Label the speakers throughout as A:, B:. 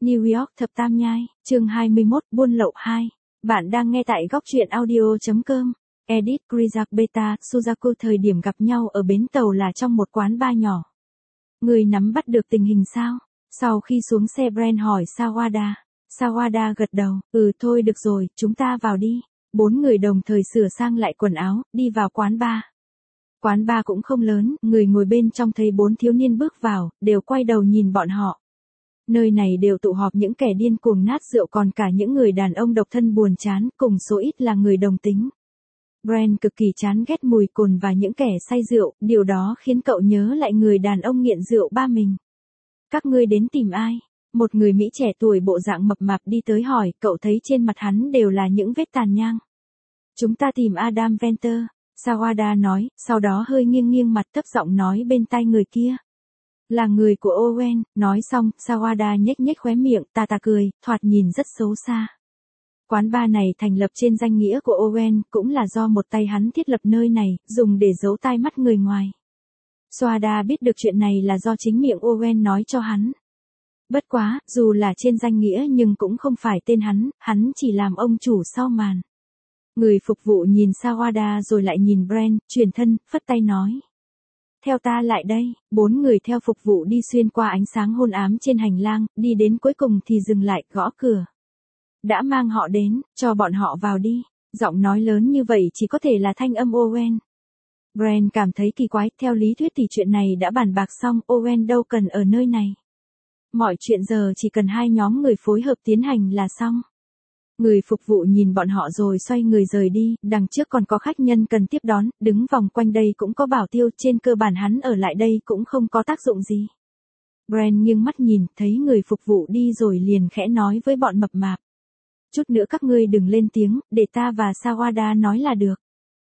A: New York Thập Tam Nhai, chương 21, buôn lậu 2. Bạn đang nghe tại góc truyện audio.com. Edit Krizak Beta, Suzaku thời điểm gặp nhau ở bến tàu là trong một quán bar nhỏ. Người nắm bắt được tình hình sao? Sau khi xuống xe Brent hỏi Sawada. Sawada gật đầu, thôi được rồi, chúng ta vào đi. 4 người đồng thời sửa sang lại quần áo, đi vào quán bar. Quán bar cũng không lớn, người ngồi bên trong thấy 4 thiếu niên bước vào, đều quay đầu nhìn bọn họ. Nơi này đều tụ họp những kẻ điên cuồng nát rượu còn cả những người đàn ông độc thân buồn chán, cùng số ít là người đồng tính. Brent cực kỳ chán ghét mùi cồn và những kẻ say rượu, điều đó khiến cậu nhớ lại người đàn ông nghiện rượu ba mình. Các ngươi đến tìm ai? Một người Mỹ trẻ tuổi bộ dạng mập mạp đi tới hỏi, cậu thấy trên mặt hắn đều là những vết tàn nhang. Chúng ta tìm Adam Venter, Sawada nói, sau đó hơi nghiêng nghiêng mặt thấp giọng nói bên tai người kia. Là người của Owen, nói xong, Sawada nhếch nhếch khóe miệng, ta cười, thoạt nhìn rất xấu xa. Quán bar này thành lập trên danh nghĩa của Owen, cũng là do một tay hắn thiết lập nơi này, dùng để giấu tai mắt người ngoài. Sawada biết được chuyện này là do chính miệng Owen nói cho hắn. Bất quá, dù là trên danh nghĩa nhưng cũng không phải tên hắn chỉ làm ông chủ sau màn. Người phục vụ nhìn Sawada rồi lại nhìn Brent, chuyển thân, phất tay nói. Theo ta lại đây, 4 người theo phục vụ đi xuyên qua ánh sáng hôn ám trên hành lang, đi đến cuối cùng thì dừng lại, gõ cửa. Đã mang họ đến, cho bọn họ vào đi. Giọng nói lớn như vậy chỉ có thể là thanh âm Owen. Brent cảm thấy kỳ quái, theo lý thuyết thì chuyện này đã bàn bạc xong, Owen đâu cần ở nơi này. Mọi chuyện giờ chỉ cần 2 nhóm người phối hợp tiến hành là xong. Người phục vụ nhìn bọn họ rồi xoay người rời đi, đằng trước còn có khách nhân cần tiếp đón, đứng vòng quanh đây cũng có bảo tiêu, trên cơ bản hắn ở lại đây cũng không có tác dụng gì. Brent nghiêng mắt nhìn, thấy người phục vụ đi rồi liền khẽ nói với bọn mập mạp. Chút nữa các ngươi đừng lên tiếng, để ta và Sawada nói là được.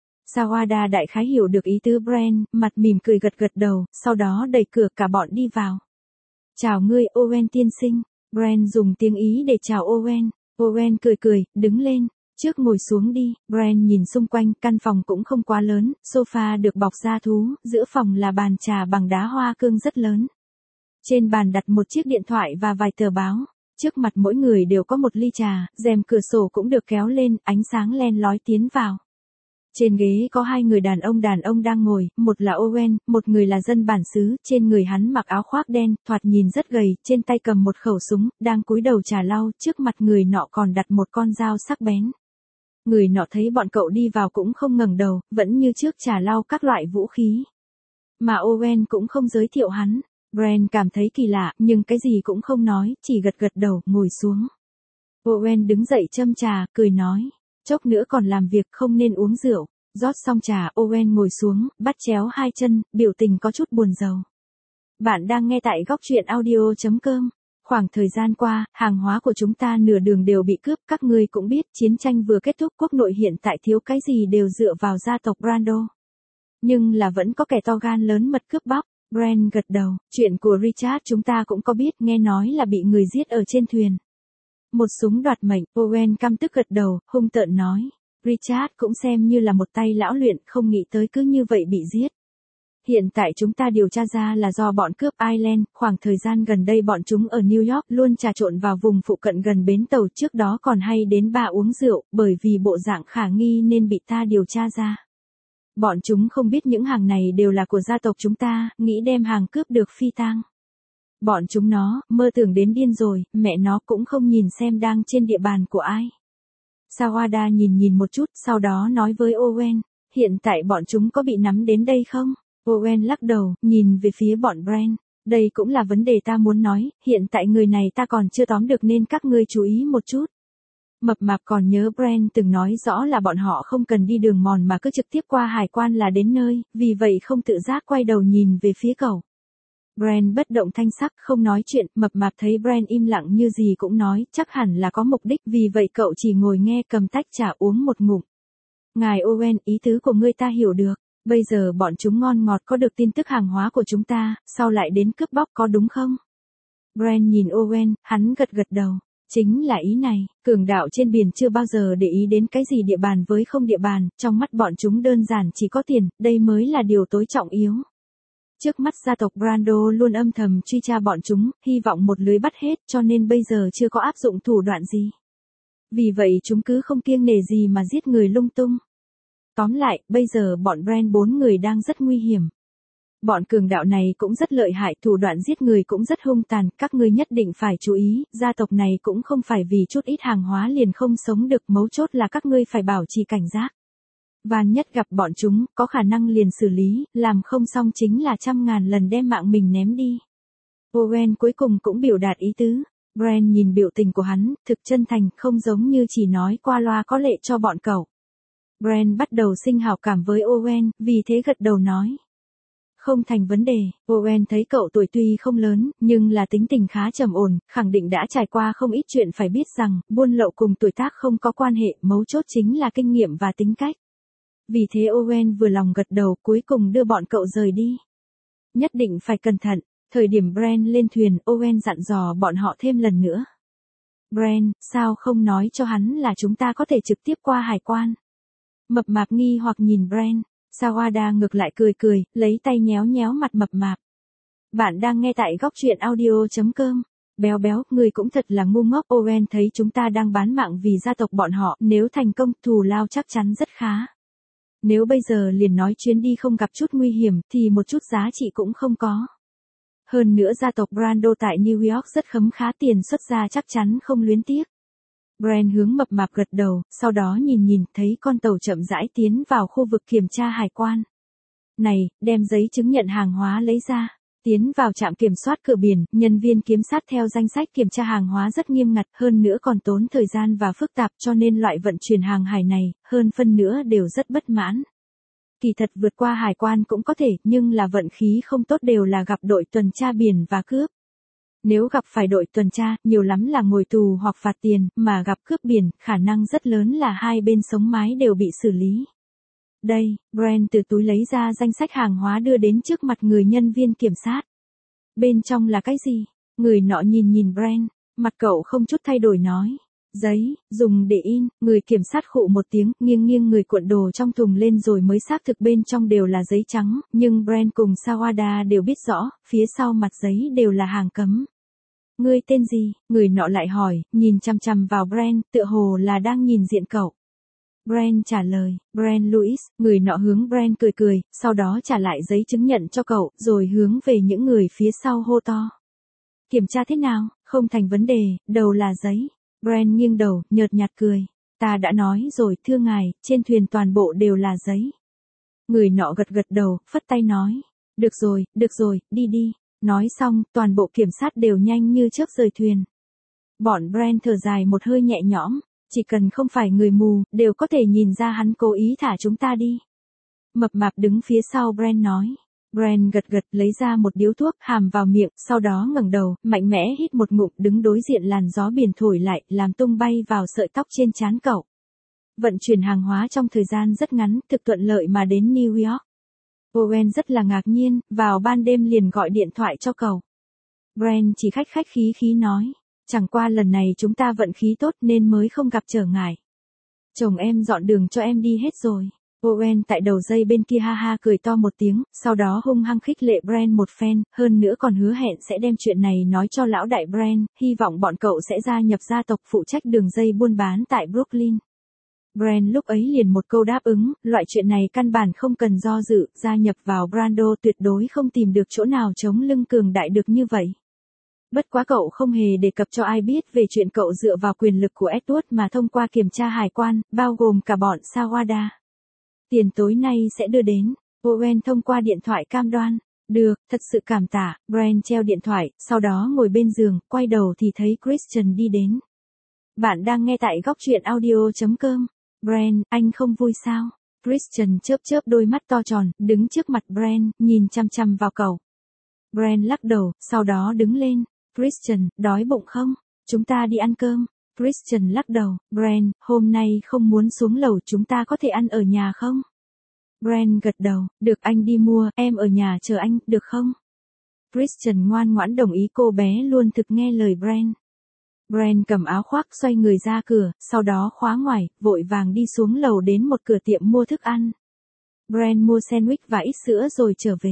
A: Sawada đại khái hiểu được ý tứ Brent, mặt mỉm cười gật gật đầu, sau đó đẩy cửa cả bọn đi vào. Chào ngươi Owen tiên sinh, Brent dùng tiếng Ý để chào Owen. Owen cười, đứng lên, trước ngồi xuống đi. Brent nhìn xung quanh, căn phòng cũng không quá lớn, sofa được bọc da thú, giữa phòng là bàn trà bằng đá hoa cương rất lớn. Trên bàn đặt một chiếc điện thoại và vài tờ báo, trước mặt mỗi người đều có một ly trà, rèm cửa sổ cũng được kéo lên, ánh sáng len lói tiến vào. Trên ghế có 2 người đàn ông đang ngồi, một là Owen, một người là dân bản xứ, trên người hắn mặc áo khoác đen, thoạt nhìn rất gầy, trên tay cầm một khẩu súng, đang cúi đầu trà lau, trước mặt người nọ còn đặt một con dao sắc bén. Người nọ thấy bọn cậu đi vào cũng không ngẩng đầu, vẫn như trước trà lau các loại vũ khí. Mà Owen cũng không giới thiệu hắn. Brent cảm thấy kỳ lạ, nhưng cái gì cũng không nói, chỉ gật đầu, ngồi xuống. Owen đứng dậy châm trà, cười nói. Chốc nữa còn làm việc không nên uống rượu. Rót xong trà, Owen ngồi xuống, bắt chéo 2 chân, biểu tình có chút buồn rầu. Bạn đang nghe tại góc truyện audio.com. Khoảng thời gian qua, hàng hóa của chúng ta nửa đường đều bị cướp, các ngươi cũng biết, chiến tranh vừa kết thúc, quốc nội hiện tại thiếu cái gì đều dựa vào gia tộc Brando. Nhưng là vẫn có kẻ to gan lớn mật cướp bóc. Brent gật đầu, chuyện của Richard chúng ta cũng có biết, nghe nói là bị người giết ở trên thuyền. Một súng đoạt mệnh, Owen căm tức gật đầu, hung tợn nói. Richard cũng xem như là một tay lão luyện, không nghĩ tới cứ như vậy bị giết. Hiện tại chúng ta điều tra ra là do bọn cướp Ireland, khoảng thời gian gần đây bọn chúng ở New York luôn trà trộn vào vùng phụ cận gần bến tàu, trước đó còn hay đến bar uống rượu, bởi vì bộ dạng khả nghi nên bị ta điều tra ra. Bọn chúng không biết những hàng này đều là của gia tộc chúng ta, nghĩ đem hàng cướp được phi tang. Bọn chúng nó, mơ tưởng đến điên rồi, mẹ nó cũng không nhìn xem đang trên địa bàn của ai. Sawada nhìn một chút, sau đó nói với Owen, hiện tại bọn chúng có bị nắm đến đây không? Owen lắc đầu, nhìn về phía bọn Brent, đây cũng là vấn đề ta muốn nói, hiện tại người này ta còn chưa tóm được nên các ngươi chú ý một chút. Mập mạp còn nhớ Brent từng nói rõ là bọn họ không cần đi đường mòn mà cứ trực tiếp qua hải quan là đến nơi, vì vậy không tự giác quay đầu nhìn về phía cậu. Brent bất động thanh sắc, không nói chuyện, mập mạp thấy Brent im lặng như gì cũng nói, chắc hẳn là có mục đích, vì vậy cậu chỉ ngồi nghe, cầm tách trà uống một ngụm. Ngài Owen, ý tứ của ngươi ta hiểu được, bây giờ bọn chúng ngon ngọt có được tin tức hàng hóa của chúng ta, sau lại đến cướp bóc có đúng không? Brent nhìn Owen, hắn gật đầu. Chính là ý này, cường đạo trên biển chưa bao giờ để ý đến cái gì địa bàn với không địa bàn, trong mắt bọn chúng đơn giản chỉ có tiền, đây mới là điều tối trọng yếu. Trước mắt gia tộc Brando luôn âm thầm truy tra bọn chúng, hy vọng một lưới bắt hết cho nên bây giờ chưa có áp dụng thủ đoạn gì. Vì vậy chúng cứ không kiêng nể gì mà giết người lung tung. Tóm lại, bây giờ bọn Brand 4 người đang rất nguy hiểm. Bọn cường đạo này cũng rất lợi hại, thủ đoạn giết người cũng rất hung tàn, các ngươi nhất định phải chú ý, gia tộc này cũng không phải vì chút ít hàng hóa liền không sống được, mấu chốt là các ngươi phải bảo trì cảnh giác. Van nhất gặp bọn chúng, có khả năng liền xử lý, làm không xong chính là 100.000 lần đem mạng mình ném đi. Owen cuối cùng cũng biểu đạt ý tứ. Brand nhìn biểu tình của hắn, thực chân thành, không giống như chỉ nói qua loa có lệ cho bọn cậu. Brand bắt đầu sinh hảo cảm với Owen, vì thế gật đầu nói. Không thành vấn đề, Owen thấy cậu tuổi tuy không lớn, nhưng là tính tình khá trầm ổn, khẳng định đã trải qua không ít chuyện, phải biết rằng, buôn lậu cùng tuổi tác không có quan hệ, mấu chốt chính là kinh nghiệm và tính cách. Vì thế Owen vừa lòng gật đầu, cuối cùng đưa bọn cậu rời đi. Nhất định phải cẩn thận, thời điểm Brand lên thuyền, Owen dặn dò bọn họ thêm lần nữa. Brand, sao không nói cho hắn là chúng ta có thể trực tiếp qua hải quan? Mập mạp nghi hoặc nhìn Brand. Sawada ngược lại cười cười, lấy tay nhéo nhéo mặt mập mạp. Bạn đang nghe tại góc truyện audio.com. Béo béo, người cũng thật là ngu ngốc. Owen thấy chúng ta đang bán mạng vì gia tộc bọn họ, nếu thành công, thù lao chắc chắn rất khá. Nếu bây giờ liền nói chuyến đi không gặp chút nguy hiểm, thì một chút giá trị cũng không có. Hơn nữa gia tộc Brando tại New York rất khấm khá, tiền xuất ra chắc chắn không luyến tiếc. Brand hướng mập mạp gật đầu, sau đó nhìn thấy con tàu chậm rãi tiến vào khu vực kiểm tra hải quan. Này, đem giấy chứng nhận hàng hóa lấy ra. Tiến vào trạm kiểm soát cửa biển, nhân viên kiểm sát theo danh sách kiểm tra hàng hóa rất nghiêm ngặt, hơn nữa còn tốn thời gian và phức tạp, cho nên loại vận chuyển hàng hải này, hơn phân nữa đều rất bất mãn. Kỳ thật vượt qua hải quan cũng có thể, nhưng là vận khí không tốt đều là gặp đội tuần tra biển và cướp. Nếu gặp phải đội tuần tra, nhiều lắm là ngồi tù hoặc phạt tiền, mà gặp cướp biển, khả năng rất lớn là hai bên sống mái đều bị xử lý. Đây, Brand từ túi lấy ra danh sách hàng hóa đưa đến trước mặt người nhân viên kiểm sát. Bên trong là cái gì? Người nọ nhìn Brand, mặt cậu không chút thay đổi nói. Giấy, dùng để in, người kiểm sát khụ một tiếng, nghiêng người cuộn đồ trong thùng lên rồi mới xác thực bên trong đều là giấy trắng, nhưng Brand cùng Sawada đều biết rõ, phía sau mặt giấy đều là hàng cấm. Ngươi tên gì? Người nọ lại hỏi, nhìn chằm chằm vào Brand, tựa hồ là đang nhìn diện cậu. Brand trả lời, Brand Louis, người nọ hướng Brand cười, sau đó trả lại giấy chứng nhận cho cậu, rồi hướng về những người phía sau hô to. Kiểm tra thế nào? Không thành vấn đề, đầu là giấy. Brand nghiêng đầu, nhợt nhạt cười. Ta đã nói rồi, thưa ngài, trên thuyền toàn bộ đều là giấy. Người nọ gật đầu, phất tay nói. Được rồi, đi. Nói xong, toàn bộ kiểm sát đều nhanh như chớp rời thuyền. Bọn Brand thở dài một hơi nhẹ nhõm. Chỉ cần không phải người mù, đều có thể nhìn ra hắn cố ý thả chúng ta đi. Mập mạp đứng phía sau Brand nói. Brand gật, lấy ra một điếu thuốc, hàm vào miệng, sau đó ngẩng đầu, mạnh mẽ hít một ngụm, đứng đối diện làn gió biển thổi lại, làm tung bay vào sợi tóc trên trán cậu. Vận chuyển hàng hóa trong thời gian rất ngắn, thực thuận lợi mà đến New York. Owen rất là ngạc nhiên, vào ban đêm liền gọi điện thoại cho cậu. Brand chỉ khách khí nói. Chẳng qua lần này chúng ta vận khí tốt nên mới không gặp trở ngại. Chồng em dọn đường cho em đi hết rồi. Owen tại đầu dây bên kia ha cười to một tiếng, sau đó hung hăng khích lệ Brand một phen, hơn nữa còn hứa hẹn sẽ đem chuyện này nói cho lão đại Brand, hy vọng bọn cậu sẽ gia nhập gia tộc phụ trách đường dây buôn bán tại Brooklyn. Brand lúc ấy liền một câu đáp ứng, loại chuyện này căn bản không cần do dự, gia nhập vào Brando tuyệt đối không tìm được chỗ nào chống lưng cường đại được như vậy. Bất quá cậu không hề đề cập cho ai biết về chuyện cậu dựa vào quyền lực của Edward mà thông qua kiểm tra hải quan, bao gồm cả bọn Sawada. Tiền tối nay sẽ đưa đến. Owen thông qua điện thoại cam đoan. Được, thật sự cảm tạ. Brand treo điện thoại, sau đó ngồi bên giường, quay đầu thì thấy Christian đi đến. Bạn đang nghe tại góc truyện audio.com. Brand, anh không vui sao? Christian chớp đôi mắt to tròn, đứng trước mặt Brand, nhìn chăm vào cậu. Brand lắc đầu, sau đó đứng lên. Christian, đói bụng không? Chúng ta đi ăn cơm. Christian lắc đầu, Brand, hôm nay không muốn xuống lầu, chúng ta có thể ăn ở nhà không? Brand gật đầu, được, anh đi mua, em ở nhà chờ anh, được không? Christian ngoan ngoãn đồng ý, cô bé luôn thực nghe lời Brand. Brand cầm áo khoác xoay người ra cửa, sau đó khóa ngoài, vội vàng đi xuống lầu đến một cửa tiệm mua thức ăn. Brand mua sandwich và ít sữa rồi trở về.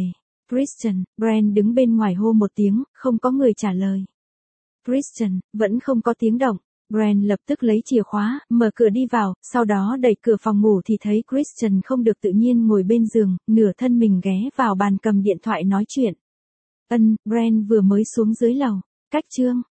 A: Christian, Brand đứng bên ngoài hô một tiếng, không có người trả lời. Christian, vẫn không có tiếng động. Brand lập tức lấy chìa khóa, mở cửa đi vào, sau đó đẩy cửa phòng ngủ thì thấy Christian không được tự nhiên ngồi bên giường, nửa thân mình ghé vào bàn cầm điện thoại nói chuyện. Brand vừa mới xuống dưới lầu. Cách chương